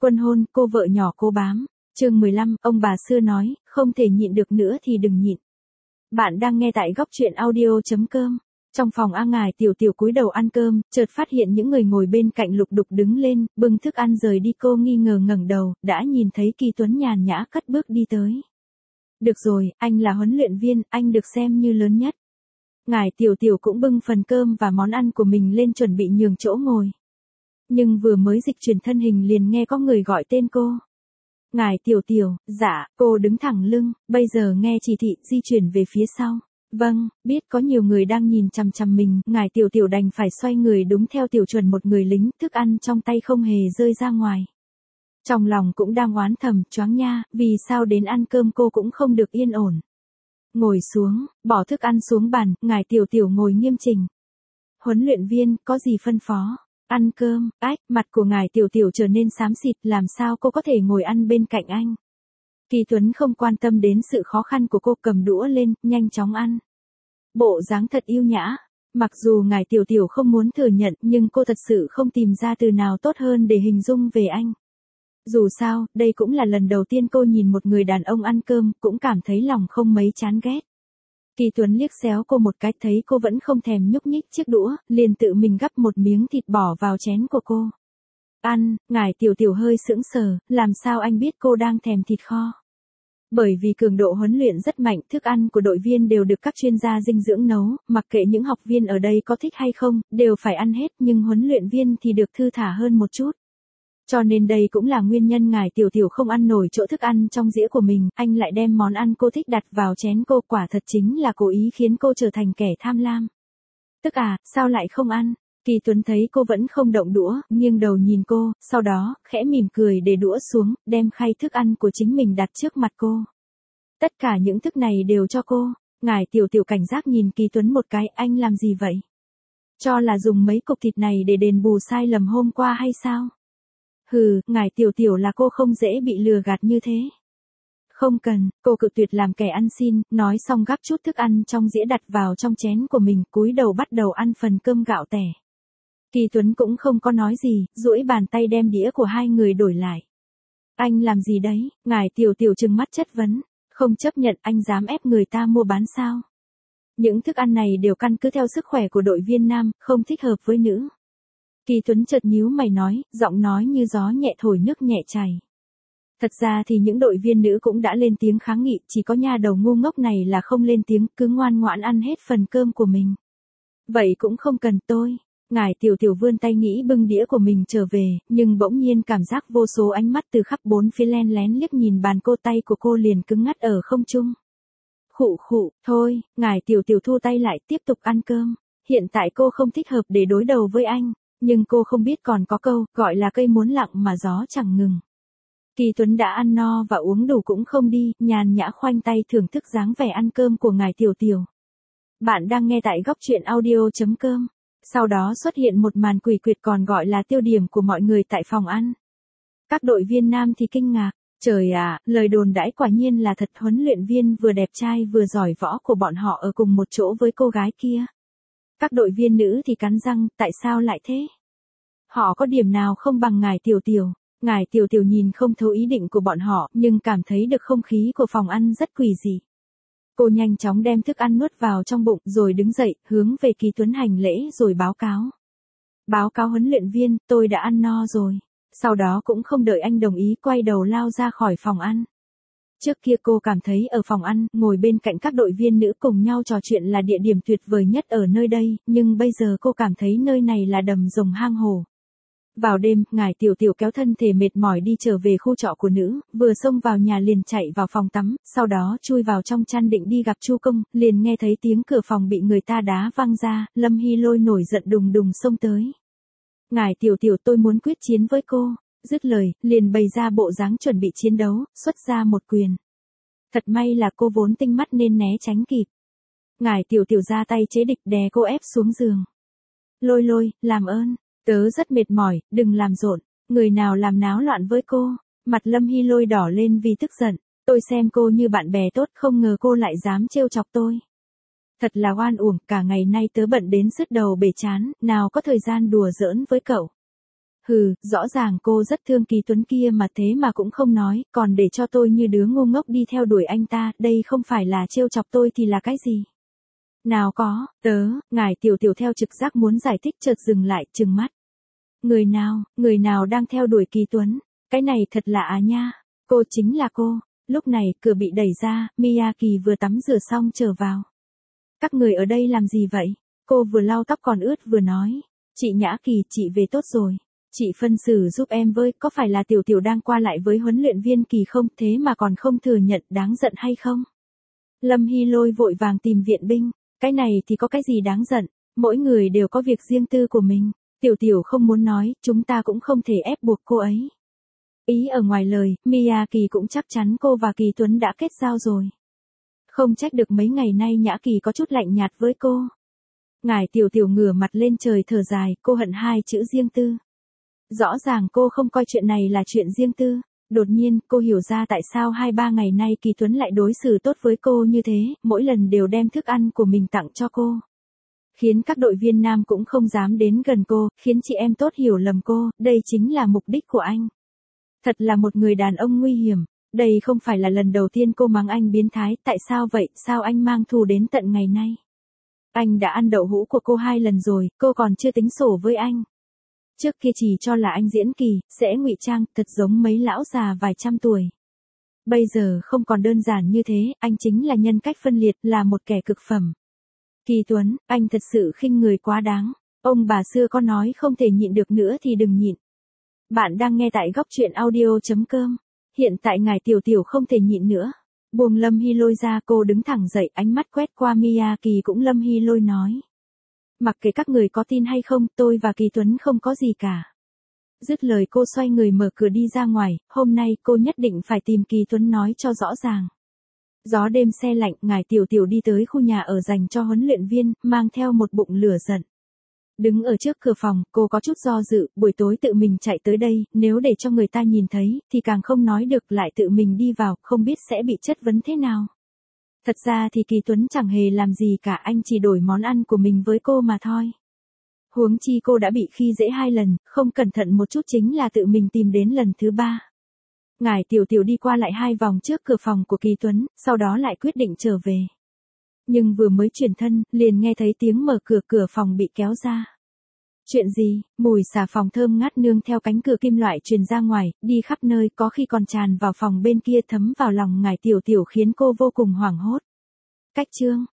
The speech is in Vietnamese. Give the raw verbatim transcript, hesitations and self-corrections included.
Quân hôn, cô vợ nhỏ cô bám. Chương mười lăm, ông bà xưa nói, không thể nhịn được nữa thì đừng nhịn. Bạn đang nghe tại góc truyện audio.com. Trong phòng A Ngải Tiểu Tiểu cúi đầu ăn cơm, chợt phát hiện những người ngồi bên cạnh lục đục đứng lên, bưng thức ăn rời đi. Cô nghi ngờ ngẩng đầu, đã nhìn thấy Kỳ Tuấn nhàn nhã cất bước đi tới. Được rồi, anh là huấn luyện viên, anh được xem như lớn nhất. Ngải Tiểu Tiểu cũng bưng phần cơm và món ăn của mình lên chuẩn bị nhường chỗ ngồi. Nhưng vừa mới dịch chuyển thân hình liền nghe có người gọi tên cô. Ngải Tiểu Tiểu, dạ, cô đứng thẳng lưng, bây giờ nghe chỉ thị di chuyển về phía sau. Vâng, biết có nhiều người đang nhìn chằm chằm mình, Ngải Tiểu Tiểu đành phải xoay người đúng theo tiểu chuẩn một người lính, thức ăn trong tay không hề rơi ra ngoài. Trong lòng cũng đang oán thầm, choáng nha, vì sao đến ăn cơm cô cũng không được yên ổn. Ngồi xuống, bỏ thức ăn xuống bàn, Ngải Tiểu Tiểu ngồi nghiêm chỉnh. Huấn luyện viên, có gì phân phó? Ăn cơm, ách, mặt của Ngải Tiểu Tiểu trở nên xám xịt, làm sao cô có thể ngồi ăn bên cạnh anh? Kỳ Tuấn không quan tâm đến sự khó khăn của cô, cầm đũa lên, nhanh chóng ăn. Bộ dáng thật yêu nhã. Mặc dù Ngải Tiểu Tiểu không muốn thừa nhận, nhưng cô thật sự không tìm ra từ nào tốt hơn để hình dung về anh. Dù sao, đây cũng là lần đầu tiên cô nhìn một người đàn ông ăn cơm, cũng cảm thấy lòng không mấy chán ghét. Kỳ Tuấn liếc xéo cô một cái, thấy cô vẫn không thèm nhúc nhích chiếc đũa, liền tự mình gắp một miếng thịt bỏ vào chén của cô. Ăn, Ngải Tiểu Tiểu hơi sững sờ, làm sao anh biết cô đang thèm thịt kho? Bởi vì cường độ huấn luyện rất mạnh, thức ăn của đội viên đều được các chuyên gia dinh dưỡng nấu, mặc kệ những học viên ở đây có thích hay không, đều phải ăn hết, nhưng huấn luyện viên thì được thư thả hơn một chút. Cho nên đây cũng là nguyên nhân Ngải Tiểu Tiểu không ăn nổi chỗ thức ăn trong dĩa của mình, anh lại đem món ăn cô thích đặt vào chén cô, quả thật chính là cố ý khiến cô trở thành kẻ tham lam. Tức à, sao lại không ăn? Kỳ Tuấn thấy cô vẫn không động đũa, nghiêng đầu nhìn cô, sau đó, khẽ mỉm cười để đũa xuống, đem khay thức ăn của chính mình đặt trước mặt cô. Tất cả những thức này đều cho cô. Ngải Tiểu Tiểu cảnh giác nhìn Kỳ Tuấn một cái, anh làm gì vậy? Cho là dùng mấy cục thịt này để đền bù sai lầm hôm qua hay sao? Hừ, Ngải Tiểu Tiểu là cô không dễ bị lừa gạt như thế. Không cần, cô cự tuyệt làm kẻ ăn xin, nói xong gắp chút thức ăn trong dĩa đặt vào trong chén của mình, cúi đầu bắt đầu ăn phần cơm gạo tẻ. Kỳ Tuấn cũng không có nói gì, duỗi bàn tay đem đĩa của hai người đổi lại. Anh làm gì đấy? Ngải Tiểu Tiểu trừng mắt chất vấn. Không chấp nhận, anh dám ép người ta mua bán sao? Những thức ăn này đều căn cứ theo sức khỏe của đội viên nam, không thích hợp với nữ. Kỳ Tuấn chợt nhíu mày nói, giọng nói như gió nhẹ thổi nước nhẹ chảy. Thật ra thì những đội viên nữ cũng đã lên tiếng kháng nghị, chỉ có nha đầu ngu ngốc này là không lên tiếng, cứ ngoan ngoãn ăn hết phần cơm của mình. Vậy cũng không cần tôi. Ngải Tiểu Tiểu vươn tay nghĩ bưng đĩa của mình trở về, nhưng bỗng nhiên cảm giác vô số ánh mắt từ khắp bốn phía len lén liếc nhìn bàn cô, tay của cô liền cứng ngắt ở không trung. Khụ khụ, thôi, Ngải Tiểu Tiểu thu tay lại, tiếp tục ăn cơm. Hiện tại cô không thích hợp để đối đầu với anh, nhưng cô không biết còn có câu, gọi là cây muốn lặng mà gió chẳng ngừng. Kỳ Tuấn đã ăn no và uống đủ cũng không đi, nhàn nhã khoanh tay thưởng thức dáng vẻ ăn cơm của Ngải Tiểu Tiểu. Bạn đang nghe tại góc truyện audio.com. Sau đó xuất hiện một màn quỷ quyệt còn gọi là tiêu điểm của mọi người tại phòng ăn. Các đội viên nam thì kinh ngạc, trời ạ, lời đồn đãi quả nhiên là thật, huấn luyện viên vừa đẹp trai vừa giỏi võ của bọn họ ở cùng một chỗ với cô gái kia. Các đội viên nữ thì cắn răng, tại sao lại thế? Họ có điểm nào không bằng Ngải Tiểu Tiểu? Ngải Tiểu Tiểu nhìn không thấu ý định của bọn họ, nhưng cảm thấy được không khí của phòng ăn rất quỷ dị. Cô nhanh chóng đem thức ăn nuốt vào trong bụng, rồi đứng dậy, hướng về Kỳ Tuấn hành lễ rồi báo cáo. Báo cáo huấn luyện viên, tôi đã ăn no rồi. Sau đó cũng không đợi anh đồng ý, quay đầu lao ra khỏi phòng ăn. Trước kia cô cảm thấy ở phòng ăn, ngồi bên cạnh các đội viên nữ cùng nhau trò chuyện là địa điểm tuyệt vời nhất ở nơi đây, nhưng bây giờ cô cảm thấy nơi này là đầm rồng hang hổ. Vào đêm, Ngải Tiểu Tiểu kéo thân thể mệt mỏi đi trở về khu trọ của nữ, vừa xông vào nhà liền chạy vào phòng tắm, sau đó chui vào trong chăn định đi gặp Chu Công, liền nghe thấy tiếng cửa phòng bị người ta đá văng ra, Lâm Hy Lôi nổi giận đùng đùng xông tới. Ngải Tiểu Tiểu, tôi muốn quyết chiến với cô. Dứt lời, liền bày ra bộ dáng chuẩn bị chiến đấu, xuất ra một quyền. Thật may là cô vốn tinh mắt nên né tránh kịp. Ngải Tiểu Tiểu ra tay chế địch, đè cô ép xuống giường. Lôi Lôi, làm ơn. Tớ rất mệt mỏi, đừng làm rộn, người nào làm náo loạn với cô. Mặt Lâm Hy Lôi đỏ lên vì tức giận, tôi xem cô như bạn bè tốt, không ngờ cô lại dám trêu chọc tôi. Thật là oan uổng, cả ngày nay tớ bận đến sứt đầu bể chán, nào có thời gian đùa giỡn với cậu. Hừ, rõ ràng cô rất thương Kỳ Tuấn kia mà thế mà cũng không nói, còn để cho tôi như đứa ngu ngốc đi theo đuổi anh ta, đây không phải là trêu chọc tôi thì là cái gì? Nào có, tớ, ngài tiểu tiểu theo trực giác muốn giải thích chợt dừng lại, trừng mắt. Người nào, người nào đang theo đuổi Kỳ Tuấn? Cái này thật lạ à nha, cô chính là cô. Lúc này, cửa bị đẩy ra, Miyaki vừa tắm rửa xong trở vào. Các người ở đây làm gì vậy? Cô vừa lau tóc còn ướt vừa nói. Chị Nhã Kỳ, chị về tốt rồi. Chị phân xử giúp em với, có phải là tiểu tiểu đang qua lại với huấn luyện viên Kỳ không, thế mà còn không thừa nhận, đáng giận hay không? Lâm Hy Lôi vội vàng tìm viện binh. Cái này thì có cái gì đáng giận, mỗi người đều có việc riêng tư của mình. Tiểu tiểu không muốn nói, chúng ta cũng không thể ép buộc cô ấy. Ý ở ngoài lời, Miyaki cũng chắc chắn cô và Kỳ Tuấn đã kết giao rồi. Không trách được mấy ngày nay Nhã Kỳ có chút lạnh nhạt với cô. Ngài tiểu tiểu ngửa mặt lên trời thở dài, cô hận hai chữ riêng tư. Rõ ràng cô không coi chuyện này là chuyện riêng tư. Đột nhiên, cô hiểu ra tại sao hai ba ngày nay Kỳ Tuấn lại đối xử tốt với cô như thế, mỗi lần đều đem thức ăn của mình tặng cho cô. Khiến các đội viên nam cũng không dám đến gần cô, khiến chị em tốt hiểu lầm cô, đây chính là mục đích của anh. Thật là một người đàn ông nguy hiểm. Đây không phải là lần đầu tiên cô mắng anh biến thái, tại sao vậy, sao anh mang thù đến tận ngày nay? Anh đã ăn đậu hũ của cô hai lần rồi, cô còn chưa tính sổ với anh. Trước kia chỉ cho là anh diễn kỳ, sẽ ngụy trang, thật giống mấy lão già vài trăm tuổi. Bây giờ không còn đơn giản như thế, anh chính là nhân cách phân liệt, là một kẻ cực phẩm. Kỳ Tuấn, anh thật sự khinh người quá đáng. Ông bà xưa có nói không thể nhịn được nữa thì đừng nhịn. Bạn đang nghe tại góc truyện audio chấm com. Hiện tại ngài tiểu tiểu không thể nhịn nữa. Buông Lâm Hy Lôi ra, cô đứng thẳng dậy, ánh mắt quét qua Miyaki cũng Lâm Hy Lôi nói. Mặc kệ các người có tin hay không, tôi và Kỳ Tuấn không có gì cả. Dứt lời cô xoay người mở cửa đi ra ngoài, hôm nay cô nhất định phải tìm Kỳ Tuấn nói cho rõ ràng. Gió đêm se lạnh, ngài tiểu tiểu đi tới khu nhà ở dành cho huấn luyện viên, mang theo một bụng lửa giận. Đứng ở trước cửa phòng, cô có chút do dự, buổi tối tự mình chạy tới đây, nếu để cho người ta nhìn thấy, thì càng không nói được, lại tự mình đi vào, không biết sẽ bị chất vấn thế nào. Thật ra thì Kỳ Tuấn chẳng hề làm gì cả, anh chỉ đổi món ăn của mình với cô mà thôi. Huống chi cô đã bị khi dễ hai lần, không cẩn thận một chút chính là tự mình tìm đến lần thứ ba. Ngài tiểu tiểu đi qua lại hai vòng trước cửa phòng của Kỳ Tuấn, sau đó lại quyết định trở về. Nhưng vừa mới chuyển thân, liền nghe thấy tiếng mở cửa, cửa phòng bị kéo ra. Chuyện gì? Mùi xà phòng thơm ngát nương theo cánh cửa kim loại truyền ra ngoài, đi khắp nơi, có khi còn tràn vào phòng bên kia, thấm vào lòng ngài tiểu tiểu khiến cô vô cùng hoảng hốt. Cách chương